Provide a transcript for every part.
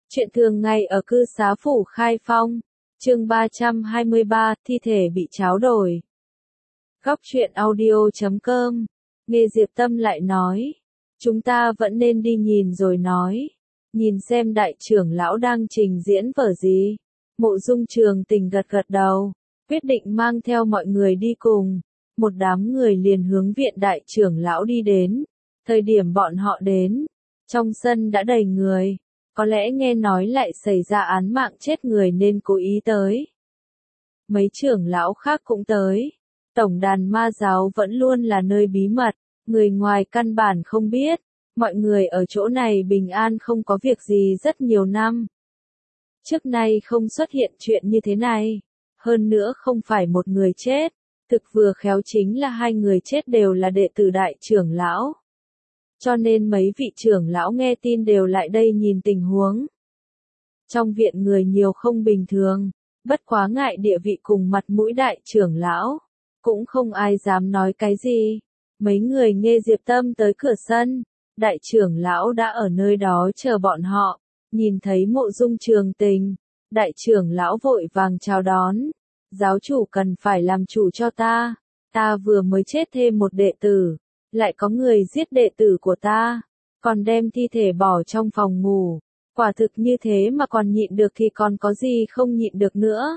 Chuyện thường ngày ở cư xá phủ Khai Phong, chương 323, thi thể bị tráo đổi. Góc truyện audio.com, nghe Diệp Tâm lại nói, chúng ta vẫn nên đi nhìn rồi nói, nhìn xem đại trưởng lão đang trình diễn vở gì. Mộ Dung Trường Tình gật gật đầu, quyết định mang theo mọi người đi cùng. Một đám người liền hướng viện đại trưởng lão đi đến. Thời điểm bọn họ đến, trong sân đã đầy người. Có lẽ nghe nói lại xảy ra án mạng chết người nên cố ý tới. Mấy trưởng lão khác cũng tới. Tổng đàn ma giáo vẫn luôn là nơi bí mật, người ngoài căn bản không biết. Mọi người ở chỗ này bình an không có việc gì rất nhiều năm. Trước nay không xuất hiện chuyện như thế này. Hơn nữa không phải một người chết. Thực vừa khéo chính là hai người chết đều là đệ tử đại trưởng lão. Cho nên mấy vị trưởng lão nghe tin đều lại đây nhìn tình huống. Trong viện người nhiều không bình thường, bất quá ngại địa vị cùng mặt mũi đại trưởng lão, cũng không ai dám nói cái gì. Mấy người nghe Diệp Tâm tới cửa sân, đại trưởng lão đã ở nơi đó chờ bọn họ, nhìn thấy Mộ Dung Trường Tình, đại trưởng lão vội vàng chào đón. Giáo chủ cần phải làm chủ cho ta vừa mới chết thêm một đệ tử. Lại có người giết đệ tử của ta, còn đem thi thể bỏ trong phòng ngủ. Quả thực như thế mà còn nhịn được thì còn có gì không nhịn được nữa.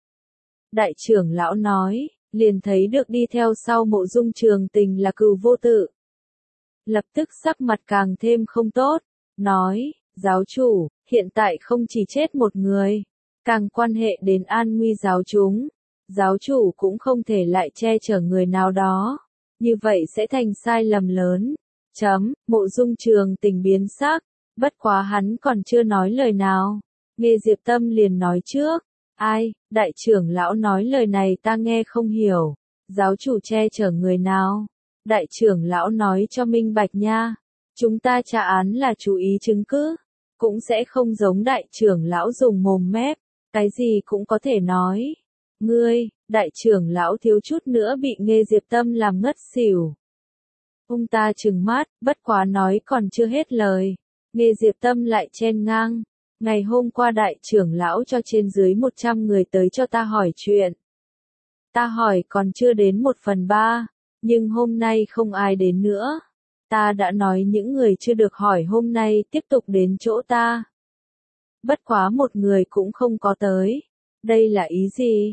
Đại trưởng lão nói, liền thấy được đi theo sau Mộ Dung Trường Tình là Cửu Vô Tự. Lập tức sắc mặt càng thêm không tốt, nói, giáo chủ, hiện tại không chỉ chết một người, càng quan hệ đến an nguy giáo chúng. Giáo chủ cũng không thể lại che chở người nào đó. Như vậy sẽ thành sai lầm lớn. Mộ Dung Trường Tình biến sắc, bất quá hắn còn chưa nói lời nào. Nghe Diệp Tâm liền nói trước, ai, đại trưởng lão nói lời này ta nghe không hiểu. Giáo chủ che chở người nào? Đại trưởng lão nói cho minh bạch nha. Chúng ta tra án là chú ý chứng cứ. Cũng sẽ không giống đại trưởng lão dùng mồm mép, cái gì cũng có thể nói. Ngươi, đại trưởng lão thiếu chút nữa bị nghe Diệp Tâm làm ngất xỉu. Ông ta trừng mắt, bất quá nói còn chưa hết lời. Nghe Diệp Tâm lại chen ngang. Ngày hôm qua đại trưởng lão cho trên dưới 100 người tới cho ta hỏi chuyện. Ta hỏi còn chưa đến 1/3, nhưng hôm nay không ai đến nữa. Ta đã nói những người chưa được hỏi hôm nay tiếp tục đến chỗ ta. Bất quá một người cũng không có tới. Đây là ý gì?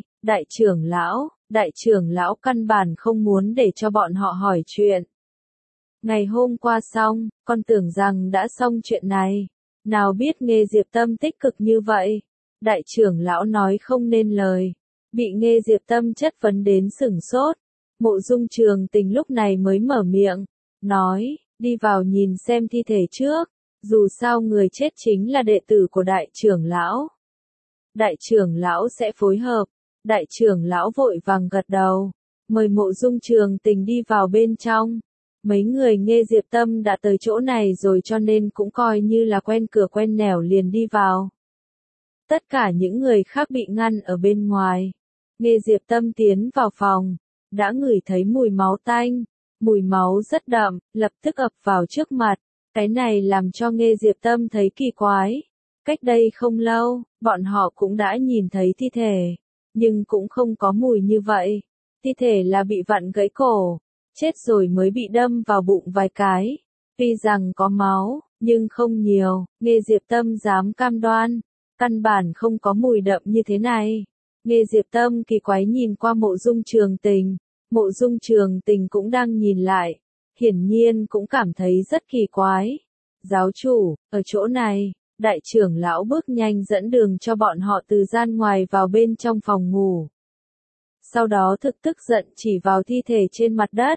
Đại trưởng lão căn bản không muốn để cho bọn họ hỏi chuyện. Ngày hôm qua xong, con tưởng rằng đã xong chuyện này. Nào biết nghe Diệp Tâm tích cực như vậy. Đại trưởng lão nói không nên lời. Bị nghe Diệp Tâm chất vấn đến sửng sốt. Mộ Dung Trường Tình lúc này mới mở miệng. Nói, đi vào nhìn xem thi thể trước. Dù sao người chết chính là đệ tử của đại trưởng lão. Đại trưởng lão sẽ phối hợp. Đại trưởng lão vội vàng gật đầu, mời Mộ Dung Trường Tình đi vào bên trong. Mấy người nghe Diệp Tâm đã tới chỗ này rồi cho nên cũng coi như là quen cửa quen nẻo liền đi vào. Tất cả những người khác bị ngăn ở bên ngoài. Nghe Diệp Tâm tiến vào phòng, đã ngửi thấy mùi máu tanh, mùi máu rất đậm, lập tức ập vào trước mặt. Cái này làm cho nghe Diệp Tâm thấy kỳ quái. Cách đây không lâu, bọn họ cũng đã nhìn thấy thi thể. Nhưng cũng không có mùi như vậy. Thi thể là bị vặn gãy cổ, chết rồi mới bị đâm vào bụng vài cái. Tuy rằng có máu, nhưng không nhiều, nghe Diệp Tâm dám cam đoan, căn bản không có mùi đậm như thế này. Nghe Diệp Tâm kỳ quái nhìn qua Mộ Dung Trường Tình, Mộ Dung Trường Tình cũng đang nhìn lại, hiển nhiên cũng cảm thấy rất kỳ quái. Giáo chủ, ở chỗ này. Đại trưởng lão bước nhanh dẫn đường cho bọn họ từ gian ngoài vào bên trong phòng ngủ. Sau đó thực tức giận chỉ vào thi thể trên mặt đất.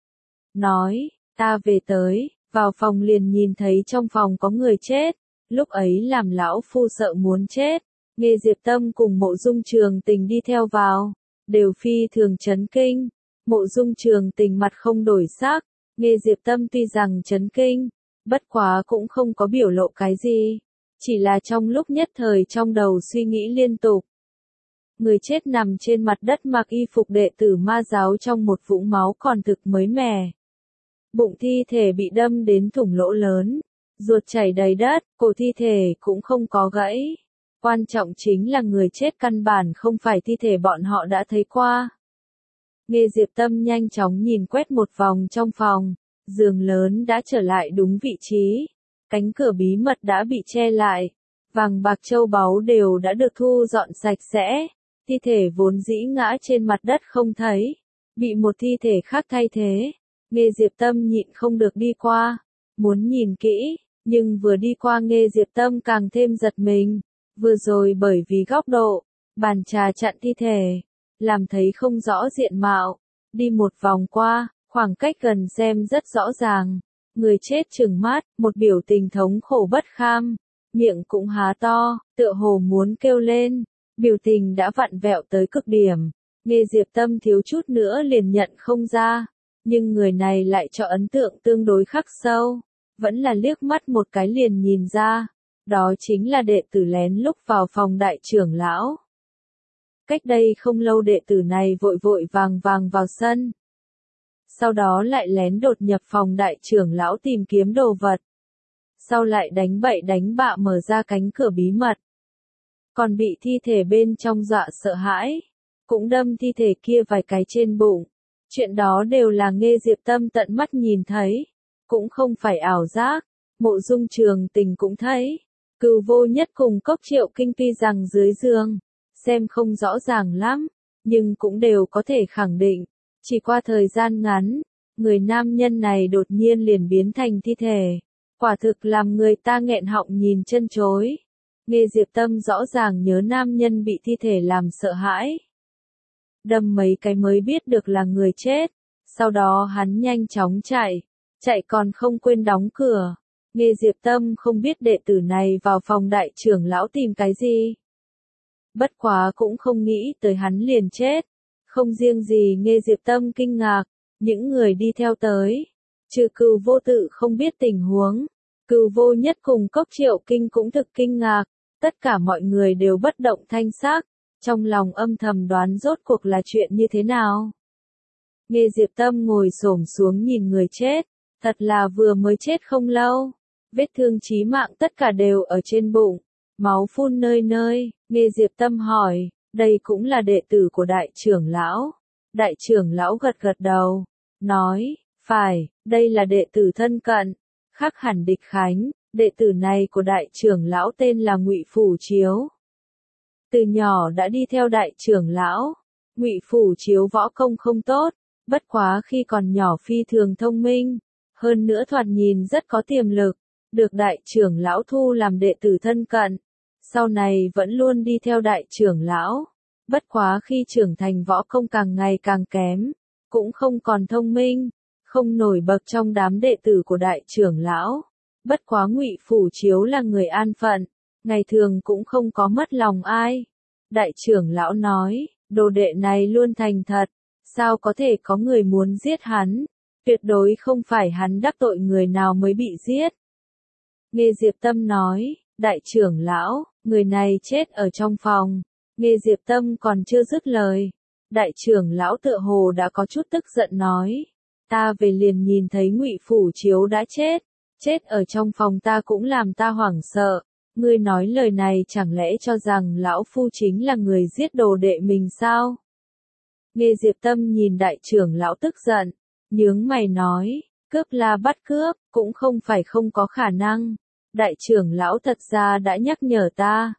Nói, ta về tới, vào phòng liền nhìn thấy trong phòng có người chết. Lúc ấy làm lão phu sợ muốn chết. Nghe Diệp Tâm cùng Mộ Dung Trường Tình đi theo vào. Đều phi thường chấn kinh. Mộ Dung Trường Tình mặt không đổi sắc. Nghe Diệp Tâm tuy rằng chấn kinh. Bất quá cũng không có biểu lộ cái gì. Chỉ là trong lúc nhất thời trong đầu suy nghĩ liên tục. Người chết nằm trên mặt đất mặc y phục đệ tử ma giáo trong một vũng máu còn thực mới mẻ. Bụng thi thể bị đâm đến thủng lỗ lớn. ruột chảy đầy đất, cổ thi thể cũng không có gãy. Quan trọng chính là người chết căn bản không phải thi thể bọn họ đã thấy qua. Nghe Diệp Tâm nhanh chóng nhìn quét một vòng trong phòng, giường lớn đã trở lại đúng vị trí, cánh cửa bí mật đã bị che lại, vàng bạc châu báu đều đã được thu dọn sạch sẽ, thi thể vốn dĩ ngã trên mặt đất không thấy, bị một thi thể khác thay thế. Nghe Diệp Tâm nhịn không được đi qua, muốn nhìn kỹ, nhưng vừa đi qua Nghe Diệp Tâm càng thêm giật mình, vừa rồi bởi vì góc độ, bàn trà chặn thi thể, làm thấy không rõ diện mạo, đi một vòng qua, khoảng cách gần xem rất rõ ràng, người chết trừng mắt, một biểu tình thống khổ bất kham, miệng cũng há to, tựa hồ muốn kêu lên, biểu tình đã vặn vẹo tới cực điểm, Nghe Diệp Tâm thiếu chút nữa liền nhận không ra, nhưng người này lại cho ấn tượng tương đối khắc sâu, vẫn là liếc mắt một cái liền nhìn ra, đó chính là đệ tử lén lúc vào phòng đại trưởng lão. Cách đây không lâu đệ tử này vội vội vàng vàng vào sân. Sau đó lại lén đột nhập phòng đại trưởng lão tìm kiếm đồ vật. Sau lại đánh bậy đánh bạ mở ra cánh cửa bí mật. Còn bị thi thể bên trong dọa sợ hãi. Cũng đâm thi thể kia vài cái trên bụng. Chuyện đó đều là Nghe Diệp Tâm tận mắt nhìn thấy. Cũng không phải ảo giác. Mộ Dung Trường Tình cũng thấy. Cửu Vô Nhất cùng Cốc Triệu Kinh tuy rằng dưới giường. Xem không rõ ràng lắm. Nhưng cũng đều có thể khẳng định. Chỉ qua thời gian ngắn. Người nam nhân này đột nhiên liền biến thành thi thể. Quả thực làm người ta nghẹn họng nhìn chân chối. Nghe Diệp Tâm rõ ràng nhớ nam nhân bị thi thể làm sợ hãi. Đâm mấy cái mới biết được là người chết. Sau đó hắn nhanh chóng chạy còn không quên đóng cửa. Nghe Diệp Tâm không biết đệ tử này vào phòng đại trưởng lão tìm cái gì. Bất quá cũng không nghĩ tới hắn liền chết. Không riêng gì Nghe Diệp Tâm kinh ngạc, những người đi theo tới. Trừ Cửu Vô Tự không biết tình huống. Cửu Vô Nhất cùng Cốc Triệu Kinh cũng thực kinh ngạc. Tất cả mọi người đều bất động thanh sắc, trong lòng âm thầm đoán rốt cuộc là chuyện như thế nào. Nghe Diệp Tâm ngồi xổm xuống nhìn người chết, thật là vừa mới chết không lâu, vết thương chí mạng tất cả đều ở trên bụng, máu phun nơi nơi, Nghe Diệp Tâm hỏi, đây cũng là đệ tử của đại trưởng lão. Đại trưởng lão gật gật đầu, nói, phải, đây là đệ tử thân cận, khác hẳn Địch Khánh. Đệ tử này của đại trưởng lão tên là Ngụy Phủ Chiếu. Từ nhỏ đã đi theo đại trưởng lão. Ngụy Phủ Chiếu võ công không tốt, bất quá khi còn nhỏ phi thường thông minh, hơn nữa thoạt nhìn rất có tiềm lực, được đại trưởng lão thu làm đệ tử thân cận. Sau này vẫn luôn đi theo đại trưởng lão, bất quá khi trưởng thành võ công càng ngày càng kém, cũng không còn thông minh, không nổi bật trong đám đệ tử của đại trưởng lão. Bất quá Ngụy Phủ Chiếu là người an phận, ngày thường cũng không có mất lòng ai. Đại trưởng lão nói, đồ đệ này luôn thành thật, sao có thể có người muốn giết hắn, tuyệt đối không phải hắn đắc tội người nào mới bị giết. Nghe Diệp Tâm nói, đại trưởng lão, người này chết ở trong phòng. Nghe Diệp Tâm còn chưa dứt lời, đại trưởng lão tựa hồ đã có chút tức giận nói, ta về liền nhìn thấy Ngụy Phủ Chiếu đã chết. Chết ở trong phòng ta cũng làm ta hoảng sợ, ngươi nói lời này chẳng lẽ cho rằng lão phu chính là người giết đồ đệ mình sao? Nghe Diệp Tâm nhìn đại trưởng lão tức giận, nhướng mày nói, cướp là bắt cướp, cũng không phải không có khả năng. Đại trưởng lão thật ra đã nhắc nhở ta.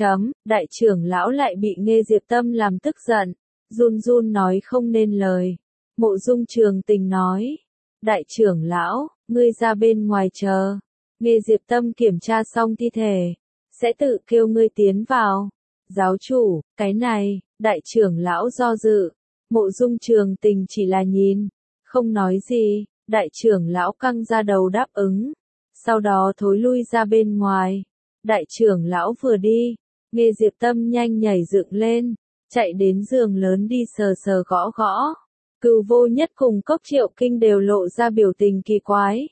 Đại trưởng lão lại bị Nghe Diệp Tâm làm tức giận, run run nói không nên lời. Mộ Dung Trường Tình nói, đại trưởng lão, ngươi ra bên ngoài chờ. Nghe Diệp Tâm kiểm tra xong thi thể, sẽ tự kêu ngươi tiến vào. Giáo chủ, cái này, đại trưởng lão do dự. Mộ Dung Trường Tình chỉ là nhìn, không nói gì, đại trưởng lão căng ra đầu đáp ứng. Sau đó thối lui ra bên ngoài. Đại trưởng lão vừa đi, Nghe Diệp Tâm nhanh nhảy dựng lên, chạy đến giường lớn đi sờ sờ gõ gõ. Cửu Vô Nhất cùng Cốc Triệu Kinh đều lộ ra biểu tình kỳ quái.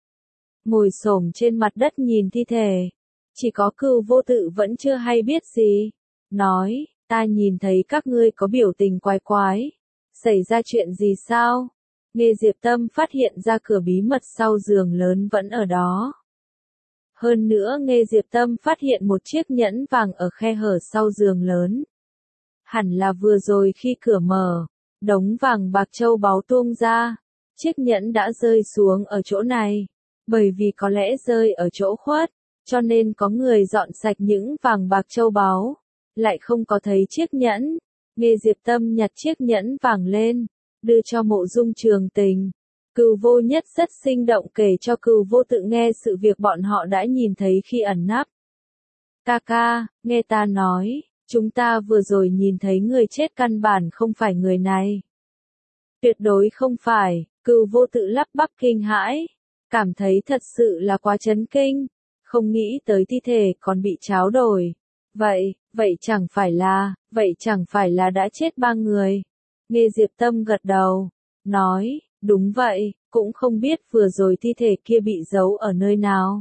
Ngồi xổm trên mặt đất nhìn thi thể. Chỉ có Cửu Vô Tự vẫn chưa hay biết gì. Nói, ta nhìn thấy các ngươi có biểu tình quái quái. Xảy ra chuyện gì sao? Nghe Diệp Tâm phát hiện ra cửa bí mật sau giường lớn vẫn ở đó. Hơn nữa Nghê Diệp Tâm phát hiện một chiếc nhẫn vàng ở khe hở sau giường lớn. Hẳn là vừa rồi khi cửa mở, đống vàng bạc châu báu tuông ra, chiếc nhẫn đã rơi xuống ở chỗ này. Bởi vì có lẽ rơi ở chỗ khuất, cho nên có người dọn sạch những vàng bạc châu báu, lại không có thấy chiếc nhẫn. Nghê Diệp Tâm nhặt chiếc nhẫn vàng lên, đưa cho Mộ Dung Trường Tình. Cửu Vô Nhất rất sinh động kể cho Cửu Vô Tự nghe sự việc bọn họ đã nhìn thấy khi ẩn nấp. Ca ca, nghe ta nói, chúng ta vừa rồi nhìn thấy người chết căn bản không phải người này. Tuyệt đối không phải, Cửu Vô Tự lắp bắp kinh hãi, cảm thấy thật sự là quá chấn kinh, không nghĩ tới thi thể còn bị tráo đổi. Vậy chẳng phải là đã chết 3 người. Nghê Diệp Tâm gật đầu, nói, đúng vậy, cũng không biết vừa rồi thi thể kia bị giấu ở nơi nào.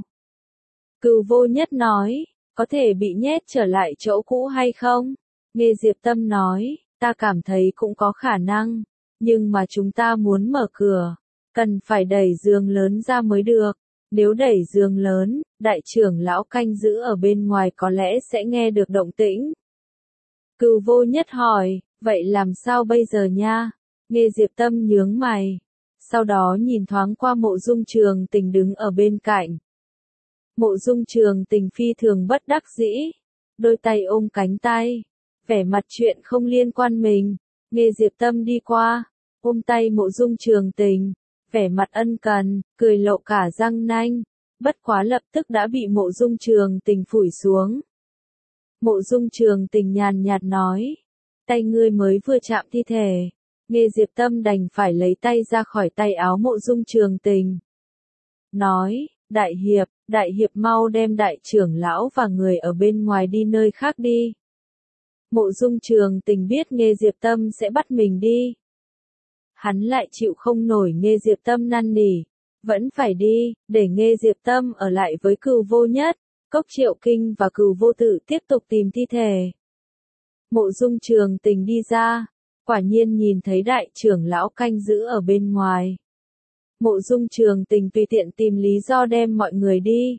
Cửu Vô Nhất nói, có thể bị nhét trở lại chỗ cũ hay không? Nghê Diệp Tâm nói, ta cảm thấy cũng có khả năng, nhưng mà chúng ta muốn mở cửa, cần phải đẩy giường lớn ra mới được. Nếu đẩy giường lớn, đại trưởng lão canh giữ ở bên ngoài có lẽ sẽ nghe được động tĩnh. Cửu Vô Nhất hỏi, vậy làm sao bây giờ nha? Nghê Diệp Tâm nhướng mày, sau đó nhìn thoáng qua Mộ Dung Trường Tình đứng ở bên cạnh. Mộ Dung Trường Tình phi thường bất đắc dĩ, đôi tay ôm cánh tay, vẻ mặt chuyện không liên quan mình. Nghê Diệp Tâm đi qua, ôm tay Mộ Dung Trường Tình, vẻ mặt ân cần, cười lộ cả răng nanh, bất quá lập tức đã bị Mộ Dung Trường Tình phủi xuống. Mộ Dung Trường Tình nhàn nhạt nói, tay ngươi mới vừa chạm thi thể. Nghê Diệp Tâm đành phải lấy tay ra khỏi tay áo Mộ Dung Trường Tình. Nói, đại hiệp mau đem đại trưởng lão và người ở bên ngoài đi nơi khác đi. Mộ Dung Trường Tình biết Nghê Diệp Tâm sẽ bắt mình đi. Hắn lại chịu không nổi Nghê Diệp Tâm năn nỉ, vẫn phải đi, để Nghê Diệp Tâm ở lại với Cửu Vô Nhất, Cốc Triệu Kinh và Cửu Vô Tự tiếp tục tìm thi thể. Mộ Dung Trường Tình đi ra, quả nhiên nhìn thấy đại trưởng lão canh giữ ở bên ngoài. Mộ Dung Trường Tình tùy tiện tìm lý do đem mọi người đi.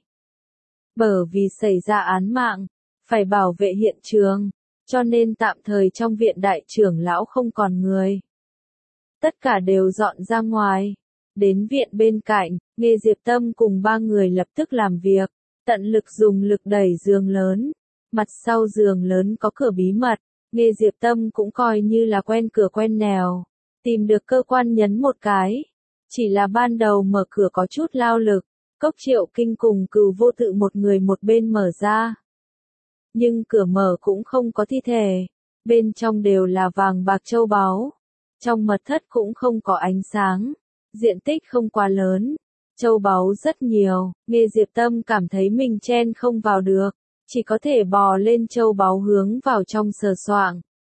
Bởi vì xảy ra án mạng, phải bảo vệ hiện trường, cho nên tạm thời trong viện đại trưởng lão không còn người. Tất cả đều dọn ra ngoài. Đến viện bên cạnh, Nghê Diệp Tâm cùng 3 người lập tức làm việc, tận lực dùng lực đẩy giường lớn. Mặt sau giường lớn có cửa bí mật, Nghê Diệp Tâm cũng coi như là quen cửa quen nẻo, tìm được cơ quan nhấn một cái. Chỉ là ban đầu mở cửa có chút lao lực, Cốc Triệu Kinh cùng Cửu Vô Tự một người một bên mở ra. Nhưng cửa mở cũng không có thi thể, bên trong đều là vàng bạc châu báu. Trong mật thất cũng không có ánh sáng, diện tích không quá lớn, châu báu rất nhiều. Nghê Diệp Tâm cảm thấy mình chen không vào được, chỉ có thể bò lên châu báu hướng vào trong sờ soạng.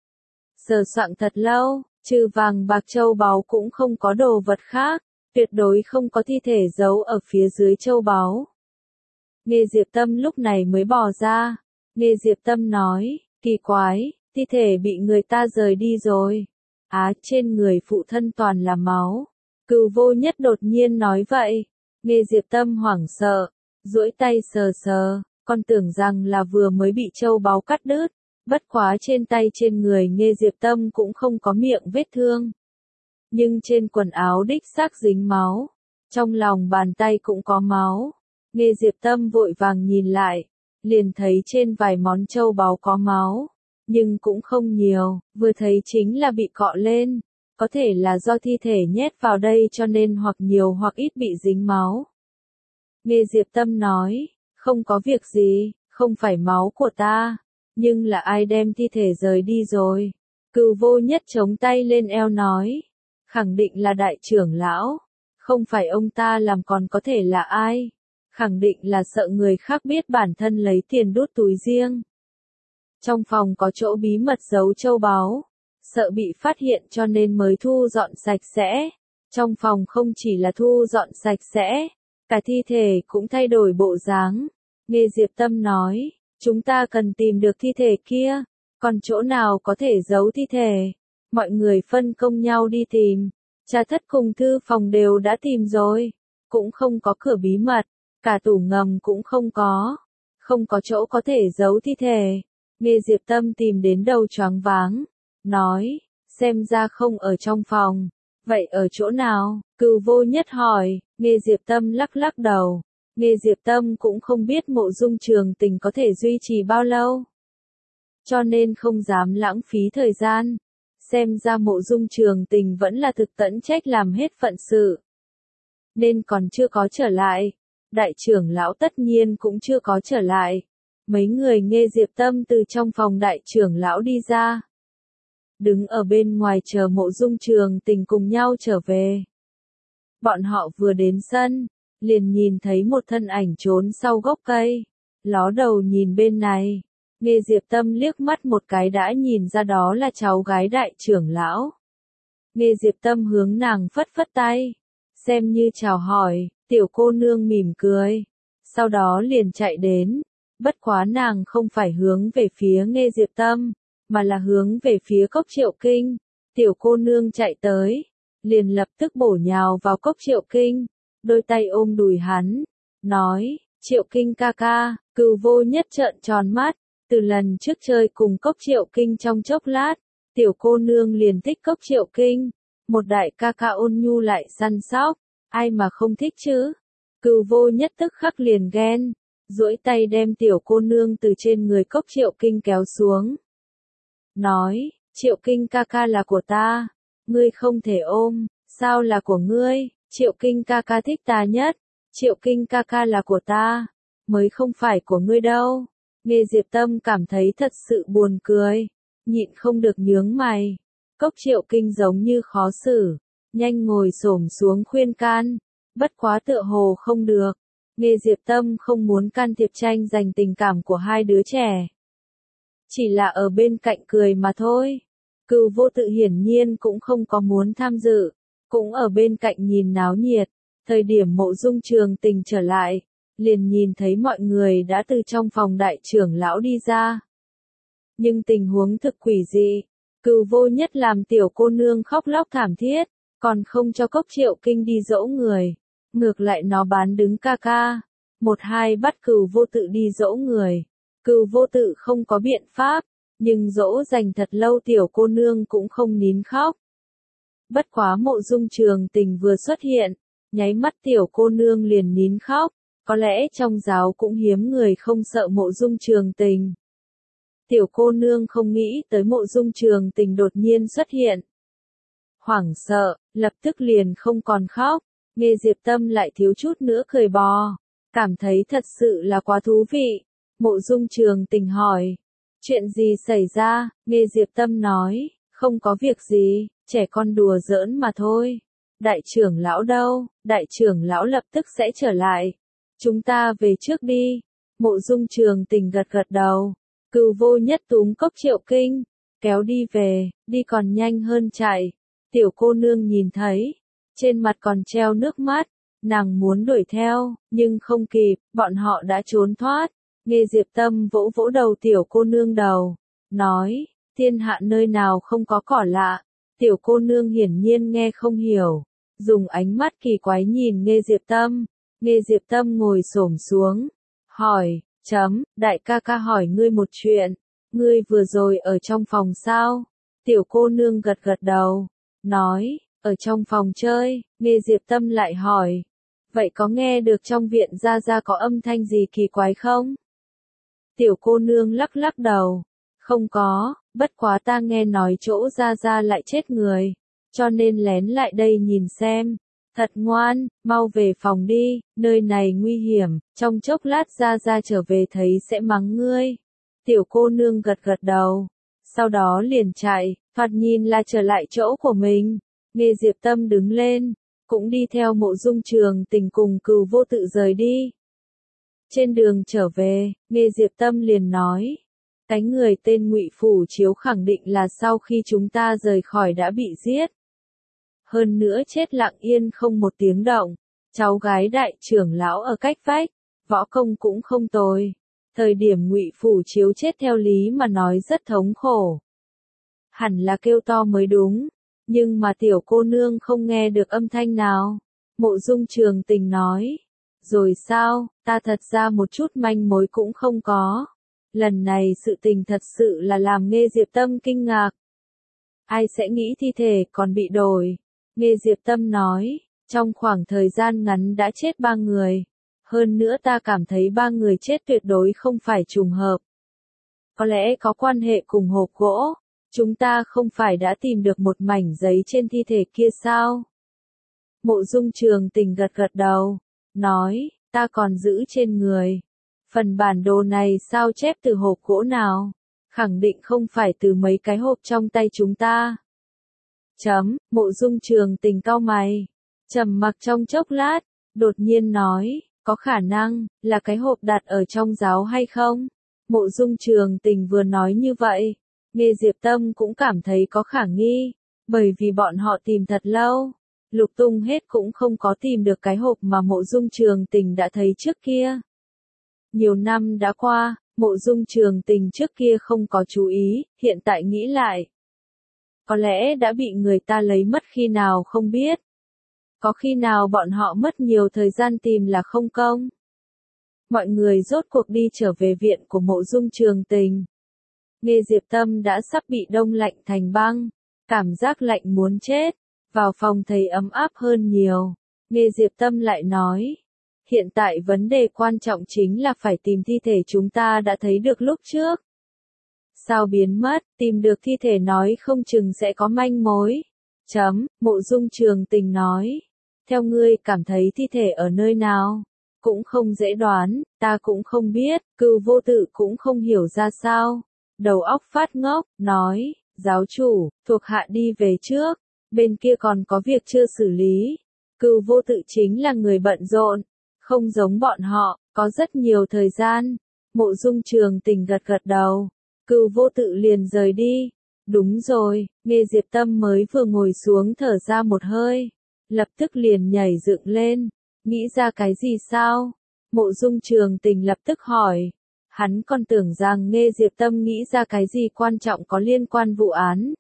Sờ soạng thật lâu, trừ vàng bạc châu báu cũng không có đồ vật khác, tuyệt đối không có thi thể giấu ở phía dưới châu báu. Nghê Diệp Tâm lúc này mới bò ra. Nghê Diệp Tâm nói, kỳ quái, thi thể bị người ta rời đi rồi. Trên người phụ thân toàn là máu. Cửu Vô Nhất đột nhiên nói vậy. Nghê Diệp Tâm hoảng sợ, duỗi tay sờ sờ, con tưởng rằng là vừa mới bị châu báu cắt đứt. Bất quá trên tay trên người Nghê Diệp Tâm cũng không có miệng vết thương. Nhưng trên quần áo đích xác dính máu. Trong lòng bàn tay cũng có máu. Nghê Diệp Tâm vội vàng nhìn lại, liền thấy trên vài món châu báu có máu. Nhưng cũng không nhiều, vừa thấy chính là bị cọ lên. Có thể là do thi thể nhét vào đây cho nên hoặc nhiều hoặc ít bị dính máu. Nghê Diệp Tâm nói, không có việc gì, không phải máu của ta. Nhưng là ai đem thi thể rời đi rồi? Cửu Vô Nhất chống tay lên eo nói, khẳng định là đại trưởng lão. Không phải ông ta làm còn có thể là ai? Khẳng định là sợ người khác biết bản thân lấy tiền đút túi riêng. Trong phòng có chỗ bí mật giấu châu báu, sợ bị phát hiện cho nên mới thu dọn sạch sẽ. Trong phòng không chỉ là thu dọn sạch sẽ, cả thi thể cũng thay đổi bộ dáng. Nghê Diệp Tâm nói, chúng ta cần tìm được thi thể kia, còn chỗ nào có thể giấu thi thể. Mọi người phân công nhau đi tìm, trà thất cùng thư phòng đều đã tìm rồi, cũng không có cửa bí mật. cả tủ ngầm cũng không có chỗ có thể giấu thi thể. Nghe Diệp Tâm tìm đến đầu choáng váng, nói, xem ra không ở trong phòng, vậy ở chỗ nào? Cửu Vô Nhất hỏi. Nghe Diệp Tâm lắc lắc đầu. Nghe Diệp Tâm cũng không biết Mộ Dung Trường Tình có thể duy trì bao lâu, cho nên không dám lãng phí thời gian. Xem ra Mộ Dung Trường Tình vẫn là thực tận trách làm hết phận sự, nên còn chưa có trở lại. Đại trưởng lão tất nhiên cũng chưa có trở lại. Mấy người Nghe Diệp Tâm từ trong phòng đại trưởng lão đi ra, đứng ở bên ngoài chờ Mộ Dung Trường Tình cùng nhau trở về. Bọn họ vừa đến sân, liền nhìn thấy một thân ảnh trốn sau gốc cây, ló đầu nhìn bên này. Nghe Diệp Tâm liếc mắt một cái đã nhìn ra đó là cháu gái đại trưởng lão. Nghe Diệp Tâm hướng nàng phất phất tay, xem như chào hỏi. Tiểu cô nương mỉm cười, sau đó liền chạy đến. Bất quá nàng không phải hướng về phía Nghe Diệp Tâm, mà là hướng về phía Cốc Triệu Kinh. Tiểu cô nương chạy tới, liền lập tức bổ nhào vào Cốc Triệu Kinh, đôi tay ôm đùi hắn, nói, Triệu Kinh ca ca. Cửu Vô Nhất trợn tròn mắt, từ lần trước chơi cùng Cốc Triệu Kinh trong chốc lát, tiểu cô nương liền thích Cốc Triệu Kinh, một đại ca ca ôn nhu lại săn sóc, ai mà không thích chứ. Cửu Vô Nhất tức khắc liền ghen, duỗi tay đem tiểu cô nương từ trên người Cốc Triệu Kinh kéo xuống. Nói, Triệu Kinh ca ca là của ta, ngươi không thể ôm, sao là của ngươi? Triệu Kinh ca ca thích ta nhất, Triệu Kinh ca ca là của ta, mới không phải của ngươi đâu. Nghe Diệp Tâm cảm thấy thật sự buồn cười, nhịn không được nhướng mày. Cốc Triệu Kinh giống như khó xử, nhanh ngồi xổm xuống khuyên can, bất quá tựa hồ không được. Nghe Diệp Tâm không muốn can thiệp tranh giành tình cảm của hai đứa trẻ, chỉ là ở bên cạnh cười mà thôi. Cửu Vô Tự hiển nhiên cũng không có muốn tham dự, cũng ở bên cạnh nhìn náo nhiệt. Thời điểm Mộ Dung Trường Tình trở lại, liền nhìn thấy mọi người đã từ trong phòng đại trưởng lão đi ra. Nhưng tình huống thực quỷ dị, Cửu Vô Nhất làm tiểu cô nương khóc lóc thảm thiết, còn không cho Cốc Triệu Kinh đi dỗ người, ngược lại nó bán đứng ca ca, một hai bắt Cửu Vô Tự đi dỗ người. Cửu Vô Tự không có biện pháp, nhưng dỗ dành thật lâu tiểu cô nương cũng không nín khóc. Bất quá Mộ Dung Trường Tình vừa xuất hiện, nháy mắt tiểu cô nương liền nín khóc, có lẽ trong giáo cũng hiếm người không sợ Mộ Dung Trường Tình. Tiểu cô nương không nghĩ tới Mộ Dung Trường Tình đột nhiên xuất hiện, hoảng sợ, lập tức liền không còn khóc. Nghe Diệp Tâm lại thiếu chút nữa cười bò, cảm thấy thật sự là quá thú vị. Mộ Dung Trường Tình hỏi, chuyện gì xảy ra? Nghe Diệp Tâm nói, không có việc gì, trẻ con đùa giỡn mà thôi. Đại trưởng lão đâu? Đại trưởng lão lập tức sẽ trở lại. Chúng ta về trước đi. Mộ Dung Trường Tình gật gật đầu. Cửu Vô Nhất túm Cốc Triệu Kinh, kéo đi về, đi còn nhanh hơn chạy. Tiểu cô nương nhìn thấy, trên mặt còn treo nước mắt, nàng muốn đuổi theo, nhưng không kịp, bọn họ đã trốn thoát. Nghe Diệp Tâm vỗ vỗ đầu tiểu cô nương đầu, nói, thiên hạ nơi nào không có cỏ lạ. Tiểu cô nương hiển nhiên nghe không hiểu, dùng ánh mắt kỳ quái nhìn Nghe Diệp Tâm. Nghe Diệp Tâm ngồi xổm xuống, hỏi, đại ca ca hỏi ngươi một chuyện, ngươi vừa rồi ở trong phòng sao? Tiểu cô nương gật gật đầu, nói, ở trong phòng chơi. Nghe Diệp Tâm lại hỏi, vậy có nghe được trong viện ra có âm thanh gì kỳ quái không? Tiểu cô nương lắc lắc đầu, không có, bất quá ta nghe nói chỗ ra lại chết người, cho nên lén lại đây nhìn xem. Thật ngoan, mau về phòng đi, nơi này nguy hiểm, trong chốc lát ra trở về thấy sẽ mắng ngươi. Tiểu cô nương gật gật đầu, sau đó liền chạy, thoạt nhìn là trở lại chỗ của mình. Nghe Diệp Tâm đứng lên, cũng đi theo Mộ Dung Trường Tình cùng Cửu Vô Tự rời đi. Trên đường trở về, Nghe Diệp Tâm liền nói, cái người tên Ngụy Phủ Chiếu khẳng định là sau khi chúng ta rời khỏi đã bị giết. Hơn nữa chết lặng yên không một tiếng động, cháu gái đại trưởng lão ở cách vách, võ công cũng không tồi. Thời điểm Ngụy Phủ Chiếu chết theo lý mà nói rất thống khổ, hẳn là kêu to mới đúng, nhưng mà tiểu cô nương không nghe được âm thanh nào. Mộ Dung Trường Tình nói, Rồi sao, ta thật ra một chút manh mối cũng không có. Lần này sự tình thật sự là làm Nghê Diệp Tâm kinh ngạc. Ai sẽ nghĩ thi thể còn bị đổi? Nghê Diệp Tâm nói, trong khoảng thời gian ngắn đã chết 3 người. Hơn nữa ta cảm thấy 3 người chết tuyệt đối không phải trùng hợp. Có lẽ có quan hệ cùng hộp gỗ. Chúng ta không phải đã tìm được một mảnh giấy trên thi thể kia sao? Mộ Dung Trường Tình gật gật đầu, nói, ta còn giữ trên người. Phần bản đồ này sao chép từ hộp gỗ nào? Khẳng định không phải từ mấy cái hộp trong tay chúng ta. Mộ Dung Trường Tình cau mày, trầm mặc trong chốc lát, đột nhiên nói, có khả năng là cái hộp đặt ở trong giáo hay không? Mộ Dung Trường Tình vừa nói như vậy, Nghê Diệp Tâm cũng cảm thấy có khả nghi, bởi vì bọn họ tìm thật lâu, lục tung hết cũng không có tìm được cái hộp mà Mộ Dung Trường Tình đã thấy trước kia. Nhiều năm đã qua, Mộ Dung Trường Tình trước kia không có chú ý, hiện tại nghĩ lại. Có lẽ đã bị người ta lấy mất khi nào không biết. Có khi nào bọn họ mất nhiều thời gian tìm là không công. Mọi người rốt cuộc đi trở về viện của Mộ Dung Trường Tình. Nghê Diệp Tâm đã sắp bị đông lạnh thành băng, cảm giác lạnh muốn chết, vào phòng thấy ấm áp hơn nhiều. Nghê Diệp Tâm lại nói, hiện tại vấn đề quan trọng chính là phải tìm thi thể chúng ta đã thấy được lúc trước. Sao biến mất, tìm được thi thể nói không chừng sẽ có manh mối. Mộ Dung Trường Tình nói, theo ngươi cảm thấy thi thể ở nơi nào? Cũng không dễ đoán, ta cũng không biết, Cửu Vô Tự cũng không hiểu ra sao. Đầu óc phát ngốc, nói, giáo chủ, thuộc hạ đi về trước, bên kia còn có việc chưa xử lý. Cửu Vô Tự chính là người bận rộn, không giống bọn họ, có rất nhiều thời gian. Mộ Dung Trường Tình gật gật đầu, Cửu Vô Tự liền rời đi. Đúng rồi, Nghê Diệp Tâm mới vừa ngồi xuống thở ra một hơi, lập tức liền nhảy dựng lên, nghĩ ra cái gì sao? Mộ Dung Trường Tình lập tức hỏi. Hắn còn tưởng rằng Nghê Diệp Tâm nghĩ ra cái gì quan trọng có liên quan vụ án.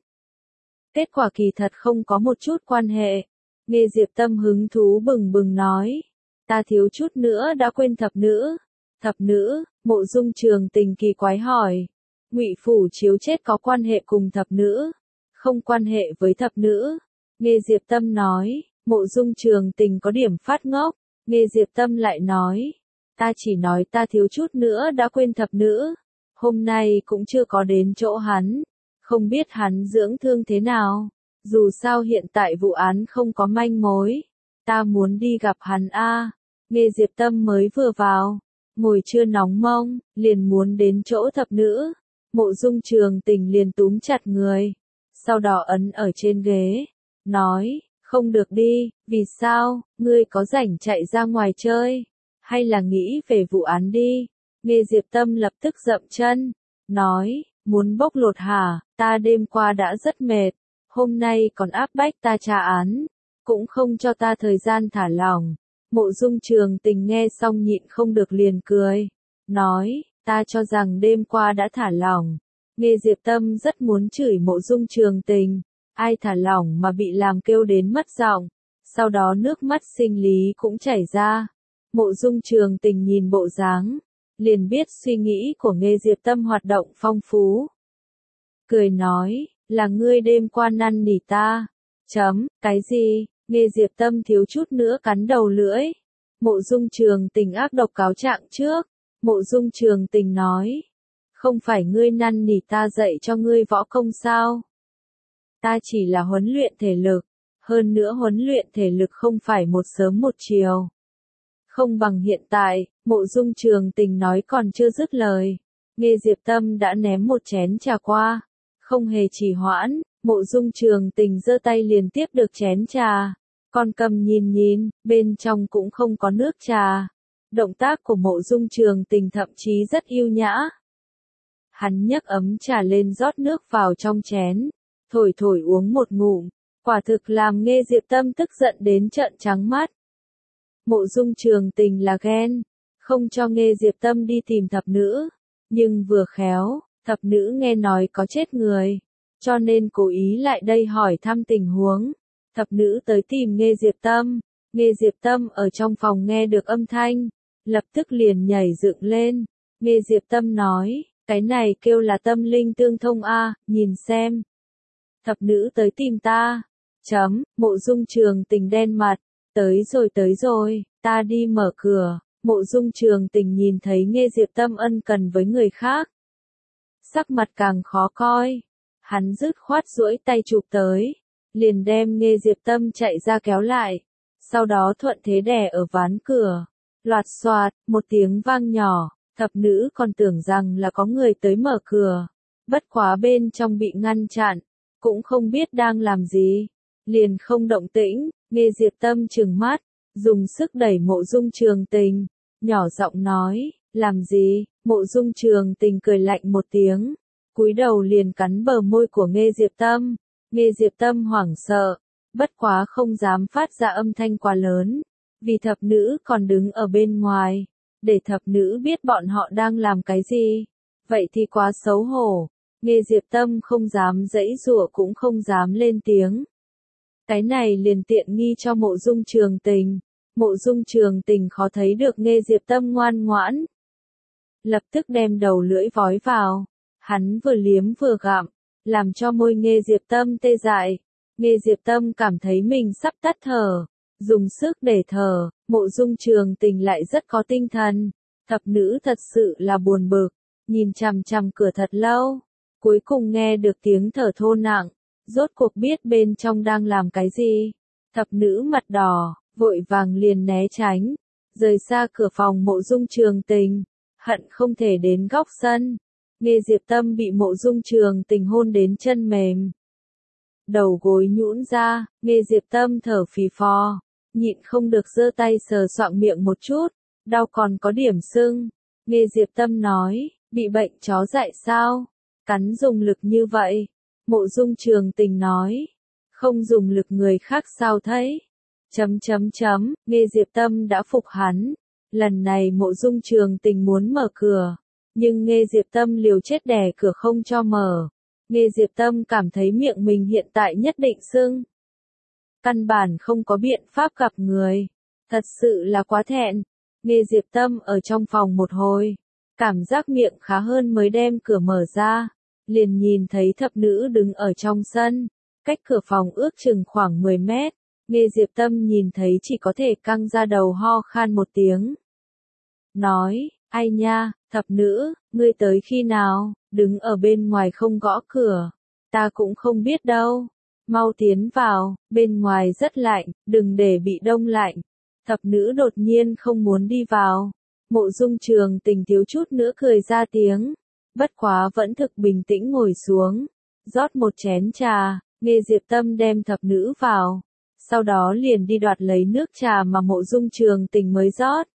Kết quả kỳ thật không có một chút quan hệ. Nghê Diệp Tâm hứng thú bừng bừng nói. Ta thiếu chút nữa đã quên thập nữ. Thập nữ, Mộ Dung Trường Tình kỳ quái hỏi. Ngụy Phủ Chiếu chết có quan hệ cùng thập nữ? Không quan hệ với thập nữ. Nghê Diệp Tâm nói. Mộ Dung Trường Tình có điểm phát ngốc. Nghê Diệp Tâm lại nói. Ta chỉ nói ta thiếu chút nữa đã quên thập nữ. Hôm nay cũng chưa có đến chỗ hắn. Không biết hắn dưỡng thương thế nào. Dù sao hiện tại vụ án không có manh mối. Ta muốn đi gặp hắn a. Nghê Diệp Tâm mới vừa vào. Ngồi chưa nóng mông, liền muốn đến chỗ thập nữ. Mộ Dung Trường Tình liền túm chặt người. Sau đó ấn ở trên ghế. Nói, không được đi, vì sao, ngươi có rảnh chạy ra ngoài chơi. Hay là nghĩ về vụ án đi. Nghê Diệp Tâm lập tức dậm chân. Nói, muốn bóc lột hả, ta đêm qua đã rất mệt. Hôm nay còn áp bách ta tra án. Cũng không cho ta thời gian thả lỏng. Mộ Dung Trường Tình nghe xong nhịn không được liền cười. Nói, ta cho rằng đêm qua đã thả lỏng. Nghê Diệp Tâm rất muốn chửi Mộ Dung Trường Tình. Ai thả lỏng mà bị làm kêu đến mất giọng. Sau đó nước mắt sinh lý cũng chảy ra. Mộ Dung Trường Tình nhìn bộ dáng, liền biết suy nghĩ của Nghê Diệp Tâm hoạt động phong phú. Cười nói, là ngươi đêm qua năn nỉ ta. Cái gì? Nghê Diệp Tâm thiếu chút nữa cắn đầu lưỡi. Mộ Dung Trường Tình ác độc cáo trạng trước. Mộ Dung Trường Tình nói, không phải ngươi năn nỉ ta dạy cho ngươi võ công sao? Ta chỉ là huấn luyện thể lực, hơn nữa huấn luyện thể lực không phải một sớm một chiều. Không bằng hiện tại, Mộ Dung Trường Tình nói còn chưa dứt lời. Nghê Diệp Tâm đã ném một chén trà qua. Không hề trì hoãn, Mộ Dung Trường Tình giơ tay liền tiếp được chén trà. Con cầm nhìn nhìn, bên trong cũng không có nước trà. Động tác của Mộ Dung Trường Tình thậm chí rất yêu nhã. Hắn nhấc ấm trà lên rót nước vào trong chén. Thổi thổi uống một ngụm. Quả thực làm Nghê Diệp Tâm tức giận đến trợn trắng mắt. Mộ Dung Trường Tình là ghen, không cho Nghê Diệp Tâm đi tìm thập nữ, nhưng vừa khéo, thập nữ nghe nói có chết người, cho nên cố ý lại đây hỏi thăm tình huống. Thập nữ tới tìm Nghê Diệp Tâm, Nghe Diệp Tâm ở trong phòng nghe được âm thanh, lập tức liền nhảy dựng lên. Nghe Diệp Tâm nói, cái này kêu là tâm linh tương thông a, nhìn xem. Thập nữ tới tìm ta. Mộ Dung Trường Tình đen mặt, tới rồi, ta đi mở cửa. Mộ Dung Trường Tình nhìn thấy Nghe Diệp Tâm ân cần với người khác. Sắc mặt càng khó coi. Hắn dứt khoát duỗi tay chụp tới, liền đem Nghe Diệp Tâm chạy ra kéo lại. Sau đó thuận thế đè ở ván cửa. Loạt xoạt, một tiếng vang nhỏ, thập nữ còn tưởng rằng là có người tới mở cửa. Bất quá bên trong bị ngăn chặn, cũng không biết đang làm gì. Liền không động tĩnh, Nghe Diệp Tâm trừng mắt, dùng sức đẩy Mộ Dung Trường Tình, nhỏ giọng nói, làm gì? Mộ Dung Trường Tình cười lạnh một tiếng, cúi đầu liền cắn bờ môi của Nghe Diệp Tâm. Nghe Diệp Tâm hoảng sợ, bất quá không dám phát ra âm thanh quá lớn, vì thập nữ còn đứng ở bên ngoài, để thập nữ biết bọn họ đang làm cái gì. Vậy thì quá xấu hổ. Nghe Diệp Tâm không dám giãy giụa cũng không dám lên tiếng. Cái này liền tiện nghi cho Mộ Dung Trường Tình. Mộ Dung Trường Tình khó thấy được Nghe Diệp Tâm ngoan ngoãn, lập tức đem đầu lưỡi vói vào. Hắn vừa liếm vừa gặm, làm cho môi Nghe Diệp Tâm tê dại. Nghe Diệp Tâm cảm thấy mình sắp tắt thở, dùng sức để thở. Mộ Dung Trường Tình lại rất có tinh thần. Thập nữ thật sự là buồn bực, nhìn chằm chằm cửa thật lâu, cuối cùng nghe được tiếng thở thô nặng, rốt cuộc biết bên trong đang làm cái gì. Thập nữ mặt đỏ, vội vàng liền né tránh, rời xa cửa phòng Mộ Dung Trường Tình, hận không thể đến góc sân. Nghe Diệp Tâm bị Mộ Dung Trường Tình hôn đến chân mềm, đầu gối nhũn ra. Nghe Diệp Tâm thở phì phò, nhịn không được giơ tay sờ soạng miệng một chút, đau còn có điểm sưng. Nghe Diệp Tâm nói, bị bệnh chó dại sao? Cắn dùng lực như vậy. Mộ Dung Trường Tình nói, không dùng lực người khác sao thấy? Nghe Diệp Tâm đã phục hắn. Lần này Mộ Dung Trường Tình muốn mở cửa, nhưng Nghe Diệp Tâm liều chết đè cửa không cho mở. Nghe Diệp Tâm cảm thấy miệng mình hiện tại nhất định sưng. Căn bản không có biện pháp gặp người. Thật sự là quá thẹn. Nghe Diệp Tâm ở trong phòng một hồi, cảm giác miệng khá hơn mới đem cửa mở ra. Liền nhìn thấy thập nữ đứng ở trong sân, cách cửa phòng ước chừng khoảng 10 mét. Nghe Diệp Tâm nhìn thấy chỉ có thể căng ra đầu ho khan một tiếng. Nói, ai nha, thập nữ, ngươi tới khi nào, đứng ở bên ngoài không gõ cửa. Ta cũng không biết đâu. Mau tiến vào, bên ngoài rất lạnh, đừng để bị đông lạnh. Thập nữ đột nhiên không muốn đi vào. Mộ Dung Trường Tình thiếu chút nữa cười ra tiếng. Bất quá vẫn thực bình tĩnh ngồi xuống, rót một chén trà. Nghe Diệp Tâm đem thập nữ vào, sau đó liền đi đoạt lấy nước trà mà Mộ Dung Trường Tình mới rót.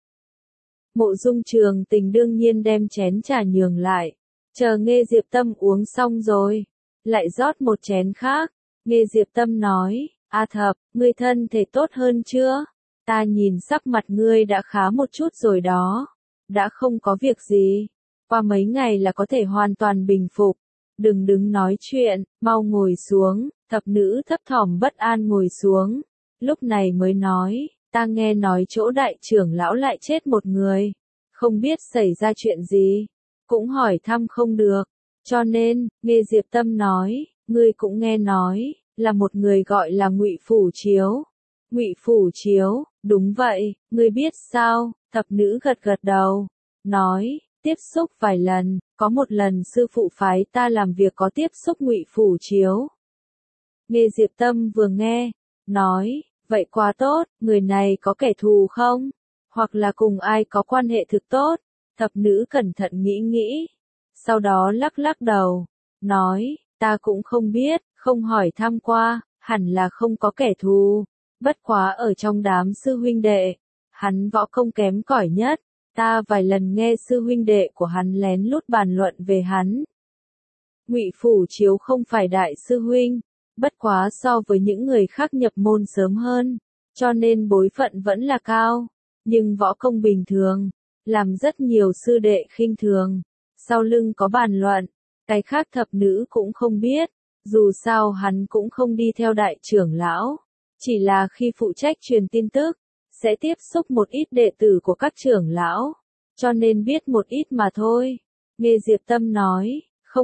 Mộ Dung Trường Tình đương nhiên đem chén trà nhường lại, chờ Nghe Diệp Tâm uống xong rồi, lại rót một chén khác. Nghe Diệp Tâm nói, A Thập, ngươi thân thể tốt hơn chưa? Ta nhìn sắc mặt ngươi đã khá một chút rồi đó. Đã không có việc gì. Qua mấy ngày là có thể hoàn toàn bình phục. Đừng đứng nói chuyện, mau ngồi xuống. Thập nữ thấp thỏm bất an ngồi xuống. Lúc này mới nói, ta nghe nói chỗ đại trưởng lão lại chết một người. Không biết xảy ra chuyện gì. Cũng hỏi thăm không được. Cho nên, Nghe Diệp Tâm nói, ngươi cũng nghe nói, là một người gọi là Ngụy Phủ Chiếu. Ngụy Phủ Chiếu, đúng vậy, ngươi biết sao? Thập nữ gật gật đầu, nói, tiếp xúc vài lần, có một lần sư phụ phái ta làm việc có tiếp xúc Ngụy Phủ Chiếu. Nghe Diệp Tâm vừa nghe, nói, vậy quá tốt, người này có kẻ thù không? Hoặc là cùng ai có quan hệ thực tốt? Thập nữ cẩn thận nghĩ nghĩ, sau đó lắc lắc đầu, nói, ta cũng không biết, không hỏi thăm qua, hẳn là không có kẻ thù. Bất quá ở trong đám sư huynh đệ, hắn võ công kém cỏi nhất, ta vài lần nghe sư huynh đệ của hắn lén lút bàn luận về hắn. Ngụy Phủ Chiếu không phải đại sư huynh, bất quá so với những người khác nhập môn sớm hơn, cho nên bối phận vẫn là cao, nhưng võ công bình thường, làm rất nhiều sư đệ khinh thường, sau lưng có bàn luận, cái khác thập nữ cũng không biết, dù sao hắn cũng không đi theo đại trưởng lão, chỉ là khi phụ trách truyền tin tức, sẽ tiếp xúc một ít đệ tử của các trưởng lão, cho nên biết một ít mà thôi. Nghe Diệp Tâm nói,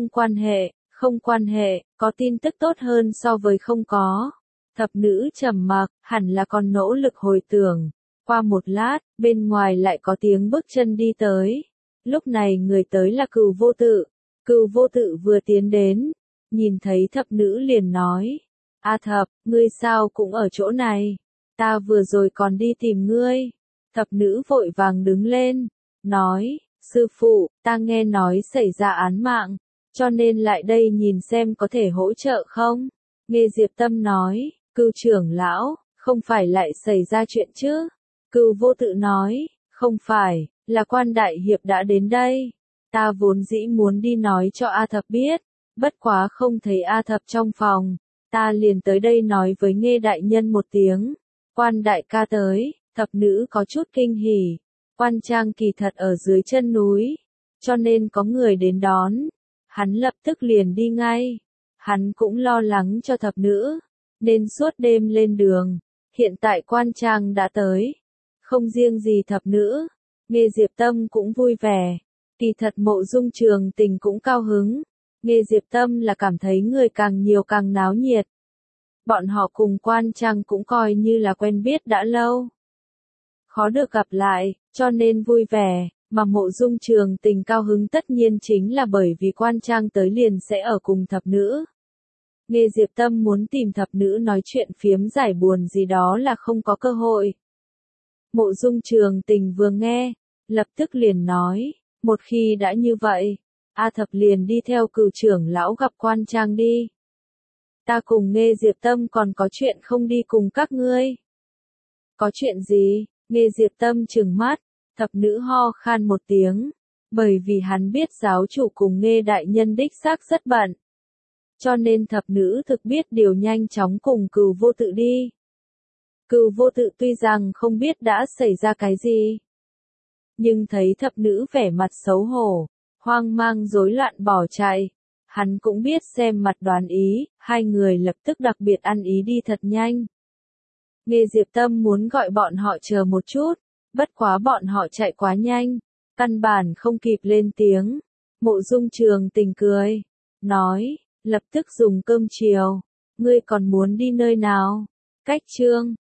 không quan hệ, có tin tức tốt hơn so với không có. Thập nữ trầm mặc, hẳn là còn nỗ lực hồi tưởng. Qua một lát, bên ngoài lại có tiếng bước chân đi tới. Lúc này người tới là Cửu Vô Tự. Cửu Vô Tự vừa tiến đến, nhìn thấy thập nữ liền nói. A Thập, ngươi sao cũng ở chỗ này? Ta vừa rồi còn đi tìm ngươi. Thập nữ vội vàng đứng lên, nói, sư phụ, ta nghe nói xảy ra án mạng, cho nên lại đây nhìn xem có thể hỗ trợ không? Nghe Diệp Tâm nói, Cửu trưởng lão, không phải lại xảy ra chuyện chứ? Cửu Vô Tự nói, không phải, là Quan đại hiệp đã đến đây. Ta vốn dĩ muốn đi nói cho A Thập biết, bất quá không thấy A Thập trong phòng, ta liền tới đây nói với Nghê đại nhân một tiếng. Quan đại ca tới, thập nữ có chút kinh hỉ. Quan trang kỳ thật ở dưới chân núi, cho nên có người đến đón. Hắn lập tức liền đi ngay. Hắn cũng lo lắng cho thập nữ, nên suốt đêm lên đường. Hiện tại quan trang đã tới. Không riêng gì thập nữ, Nghe Diệp Tâm cũng vui vẻ. Kỳ thật Mộ Dung Trường Tình cũng cao hứng. Nghe Diệp Tâm là cảm thấy người càng nhiều càng náo nhiệt. Bọn họ cùng quan trang cũng coi như là quen biết đã lâu. Khó được gặp lại, cho nên vui vẻ, mà Mộ Dung Trường Tình cao hứng tất nhiên chính là bởi vì quan trang tới liền sẽ ở cùng thập nữ. Nghe Diệp Tâm muốn tìm thập nữ nói chuyện phiếm giải buồn gì đó là không có cơ hội. Mộ Dung Trường Tình vừa nghe, lập tức liền nói, một khi đã như vậy, A Thập liền đi theo Cửu trưởng lão gặp quan trang đi. Ta cùng Nghe Diệp Tâm còn có chuyện không đi cùng các ngươi. Có chuyện gì? Nghe Diệp Tâm trừng mắt, thập nữ ho khan một tiếng, bởi vì hắn biết giáo chủ cùng Nghe đại nhân đích xác rất bận. Cho nên thập nữ thực biết điều nhanh chóng cùng Cửu Vô Tự đi. Cửu Vô Tự tuy rằng không biết đã xảy ra cái gì, nhưng thấy thập nữ vẻ mặt xấu hổ, hoang mang rối loạn bỏ chạy, hắn cũng biết xem mặt đoán ý, hai người lập tức đặc biệt ăn ý đi thật nhanh. Nghe Diệp Tâm muốn gọi bọn họ chờ một chút, bất quá bọn họ chạy quá nhanh, căn bản không kịp lên tiếng. Mộ Dung Trường Tình cười, nói, lập tức dùng cơm chiều, ngươi còn muốn đi nơi nào? Cách Trương